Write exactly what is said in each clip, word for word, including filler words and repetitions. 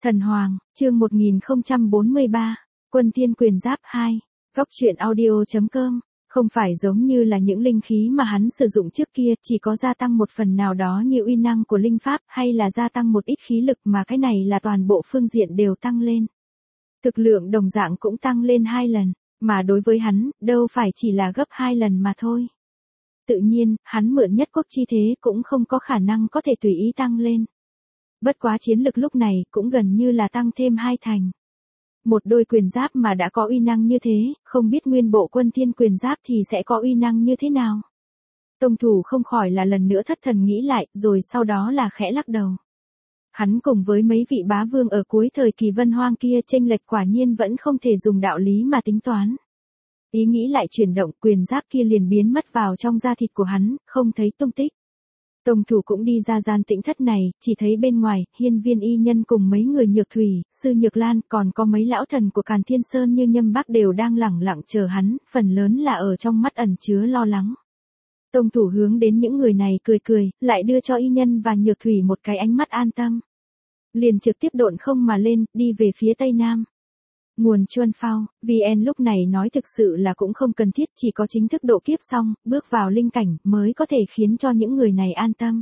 Thần Hoàng, chương một nghìn không trăm bốn mươi ba, Quân Thiên Quyền Giáp hai, Góc truyện audio chấm com, không phải giống như là những linh khí mà hắn sử dụng trước kia, chỉ có gia tăng một phần nào đó như uy năng của linh pháp hay là gia tăng một ít khí lực, mà cái này là toàn bộ phương diện đều tăng lên. Thực lượng đồng dạng cũng tăng lên hai lần, mà đối với hắn, đâu phải chỉ là gấp hai lần mà thôi. Tự nhiên, hắn mượn nhất quốc chi thế cũng không có khả năng có thể tùy ý tăng lên. Bất quá chiến lực lúc này cũng gần như là tăng thêm hai thành. Một đôi quyền giáp mà đã có uy năng như thế, không biết nguyên bộ Quân Thiên Quyền Giáp thì sẽ có uy năng như thế nào. Tông thủ không khỏi là lần nữa thất thần nghĩ lại, rồi sau đó là khẽ lắc đầu. Hắn cùng với mấy vị bá vương ở cuối thời kỳ Vân Hoang kia chênh lệch quả nhiên vẫn không thể dùng đạo lý mà tính toán. Ý nghĩ lại chuyển động, quyền giáp kia liền biến mất vào trong da thịt của hắn, không thấy tung tích. Tông thủ cũng đi ra gian tĩnh thất này, chỉ thấy bên ngoài, Hiên Viên y nhân cùng mấy người Nhược Thủy, Sư Nhược Lan, còn có mấy lão thần của Càn Thiên Sơn như Nhâm Bắc đều đang lẳng lặng chờ hắn, phần lớn là ở trong mắt ẩn chứa lo lắng. Tông thủ hướng đến những người này cười cười, lại đưa cho y nhân và Nhược Thủy một cái ánh mắt an tâm. Liền trực tiếp độn không mà lên, đi về phía tây nam. Nguồn Chuân Phao, vê en lúc này nói thực sự là cũng không cần thiết, chỉ có chính thức độ kiếp xong, bước vào linh cảnh mới có thể khiến cho những người này an tâm.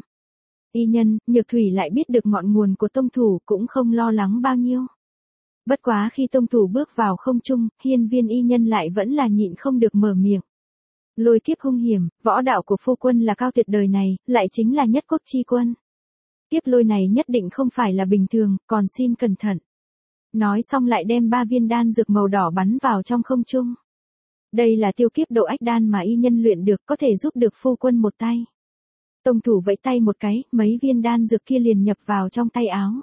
Y nhân, Nhược Thủy lại biết được ngọn nguồn của tông thủ cũng không lo lắng bao nhiêu. Bất quá khi tông thủ bước vào không trung, Hiên Viên y nhân lại vẫn là nhịn không được mở miệng. Lôi kiếp hung hiểm, võ đạo của phu quân là cao tuyệt đời này, lại chính là nhất quốc chi quân. Kiếp lôi này nhất định không phải là bình thường, còn xin cẩn thận. Nói xong lại đem ba viên đan dược màu đỏ bắn vào trong không trung. Đây là tiêu kiếp độ ách đan mà y nhân luyện được, có thể giúp được phu quân một tay. Tông thủ vẫy tay một cái, mấy viên đan dược kia liền nhập vào trong tay áo.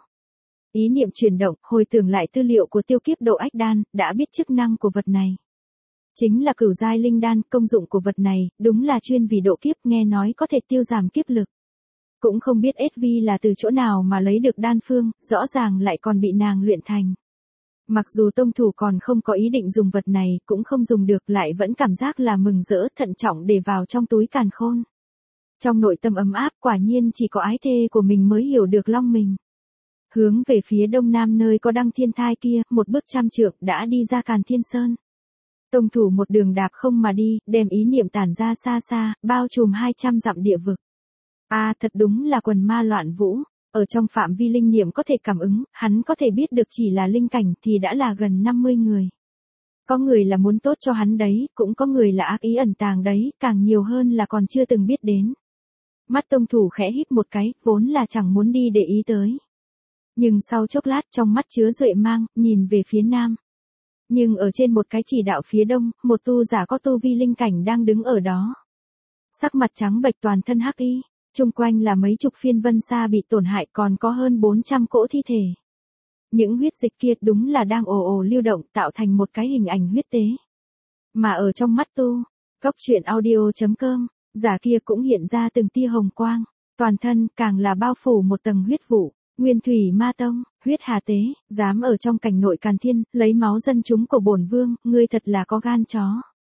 Ý niệm chuyển động, hồi tưởng lại tư liệu của tiêu kiếp độ ách đan, đã biết chức năng của vật này. Chính là cửu giai linh đan, công dụng của vật này, đúng là chuyên vì độ kiếp, nghe nói có thể tiêu giảm kiếp lực. Cũng không biết ét vê là từ chỗ nào mà lấy được đan phương, rõ ràng lại còn bị nàng luyện thành. Mặc dù tông thủ còn không có ý định dùng vật này, cũng không dùng được, lại vẫn cảm giác là mừng rỡ, thận trọng để vào trong túi càn khôn. Trong nội tâm ấm áp, quả nhiên chỉ có ái thê của mình mới hiểu được long mình. Hướng về phía đông nam nơi có đăng thiên thai kia, một bước trăm trượng đã đi ra Càn Thiên Sơn. Tông thủ một đường đạp không mà đi, đem ý niệm tản ra xa xa, bao trùm hai trăm dặm địa vực. A à, thật đúng là quần ma loạn vũ, ở trong phạm vi linh niệm có thể cảm ứng, hắn có thể biết được chỉ là linh cảnh thì đã là gần năm mươi người. Có người là muốn tốt cho hắn đấy, cũng có người là ác ý ẩn tàng đấy, càng nhiều hơn là còn chưa từng biết đến. Mắt tông thủ khẽ híp một cái, vốn là chẳng muốn đi để ý tới. Nhưng sau chốc lát trong mắt chứa duệ mang, nhìn về phía nam. Nhưng ở trên một cái chỉ đạo phía đông, một tu giả có tu vi linh cảnh đang đứng ở đó. Sắc mặt trắng bệch, toàn thân hắc y. Trung quanh là mấy chục phiên vân sa bị tổn hại, còn có hơn bốn trăm cỗ thi thể. Những huyết dịch kia đúng là đang ồ ồ lưu động, tạo thành một cái hình ảnh huyết tế. Mà ở trong mắt tu, Góc truyện audio chấm com, giả kia cũng hiện ra từng tia hồng quang, toàn thân càng là bao phủ một tầng huyết vụ. Nguyên Thủy Ma Tông, huyết hà tế, dám ở trong cảnh nội Càn Thiên, lấy máu dân chúng của bổn vương, ngươi thật là có gan chó.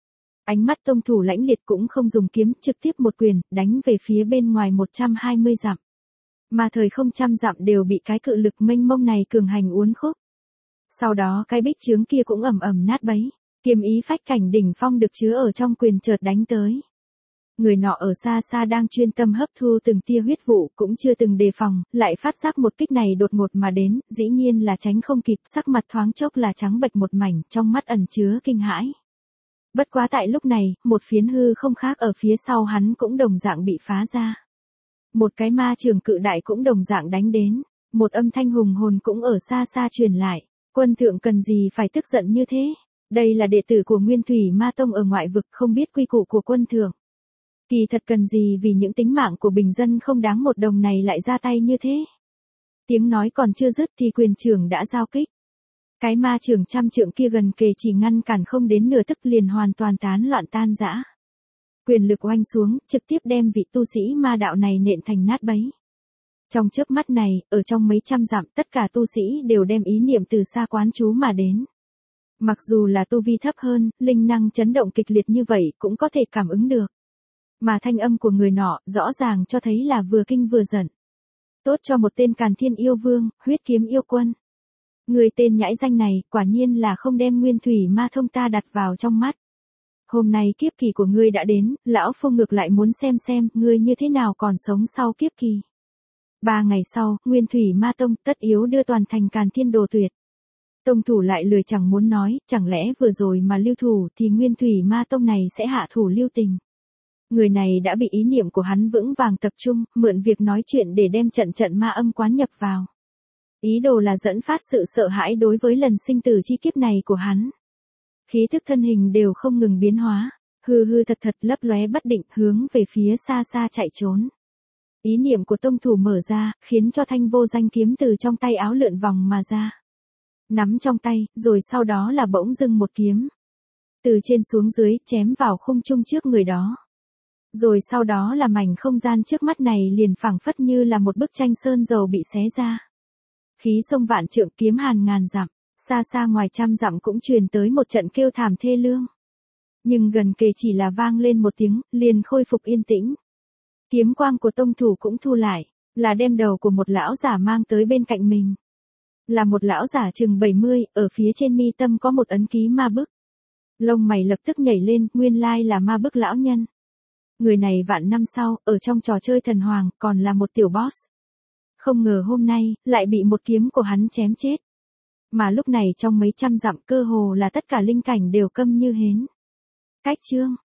Ánh mắt tông thủ lãnh liệt cũng không dùng kiếm, trực tiếp một quyền, đánh về phía bên ngoài một trăm hai mươi dặm. Mà thời không trăm dặm đều bị cái cự lực mênh mông này cường hành uốn khúc. Sau đó cái bích chướng kia cũng ầm ầm nát bấy, kiếm ý phách cảnh đỉnh phong được chứa ở trong quyền chợt đánh tới. Người nọ ở xa xa đang chuyên tâm hấp thu từng tia huyết vụ, cũng chưa từng đề phòng, lại phát giác một kích này đột ngột mà đến, dĩ nhiên là tránh không kịp, sắc mặt thoáng chốc là trắng bệch một mảnh, trong mắt ẩn chứa kinh hãi. Bất quá tại lúc này, một phiến hư không khác ở phía sau hắn cũng đồng dạng bị phá ra. Một cái ma trường cự đại cũng đồng dạng đánh đến, một âm thanh hùng hồn cũng ở xa xa truyền lại, quân thượng cần gì phải tức giận như thế, đây là đệ tử của Nguyên Thủy Ma Tông ở ngoại vực, không biết quy củ của quân thượng. Kỳ thật cần gì vì những tính mạng của bình dân không đáng một đồng này lại ra tay như thế. Tiếng nói còn chưa dứt thì quyền trưởng đã giao kích. Cái ma trưởng trăm trượng kia gần kề chỉ ngăn cản không đến nửa tức liền hoàn toàn tán loạn tan rã. Quyền lực oanh xuống, trực tiếp đem vị tu sĩ ma đạo này nện thành nát bấy. Trong chớp mắt này, ở trong mấy trăm dặm tất cả tu sĩ đều đem ý niệm từ xa quán chú mà đến. Mặc dù là tu vi thấp hơn, linh năng chấn động kịch liệt như vậy cũng có thể cảm ứng được. Mà thanh âm của người nọ rõ ràng cho thấy là vừa kinh vừa giận. Tốt cho một tên Càn Thiên yêu vương, huyết kiếm yêu quân. Người tên nhãi danh này, quả nhiên là không đem Nguyên Thủy Ma Thông ta đặt vào trong mắt. Hôm nay kiếp kỳ của ngươi đã đến, lão phu ngược lại muốn xem xem, ngươi như thế nào còn sống sau kiếp kỳ. Ba ngày sau, Nguyên Thủy Ma Tông tất yếu đưa toàn thành Càn Thiên Đồ Tuyệt. Tông thủ lại lười chẳng muốn nói, chẳng lẽ vừa rồi mà lưu thủ thì Nguyên Thủy Ma Tông này sẽ hạ thủ lưu tình. Người này đã bị ý niệm của hắn vững vàng tập trung, mượn việc nói chuyện để đem trận trận ma âm quán nhập vào. Ý đồ là dẫn phát sự sợ hãi đối với lần sinh tử chi kiếp này của hắn. Khí thức thân hình đều không ngừng biến hóa, hư hư thật thật lấp lóe bất định hướng về phía xa xa chạy trốn. Ý niệm của tông thủ mở ra, khiến cho thanh vô danh kiếm từ trong tay áo lượn vòng mà ra. Nắm trong tay, rồi sau đó là bỗng dưng một kiếm. Từ trên xuống dưới, chém vào khung trung trước người đó. Rồi sau đó là mảnh không gian trước mắt này liền phảng phất như là một bức tranh sơn dầu bị xé ra. Khí sông vạn trượng, kiếm hàn ngàn dặm, xa xa ngoài trăm dặm cũng truyền tới một trận kêu thảm thê lương. Nhưng gần kề chỉ là vang lên một tiếng, liền khôi phục yên tĩnh. Kiếm quang của tông thủ cũng thu lại, là đem đầu của một lão giả mang tới bên cạnh mình. Là một lão giả chừng bảy mươi, ở phía trên mi tâm có một ấn ký ma bức. Lông mày lập tức nhảy lên, nguyên lai là ma bức lão nhân. Người này vạn năm sau, ở trong trò chơi thần hoàng, còn là một tiểu boss. Không ngờ hôm nay, lại bị một kiếm của hắn chém chết. Mà lúc này trong mấy trăm dặm cơ hồ là tất cả linh cảnh đều câm như hến. Cách chương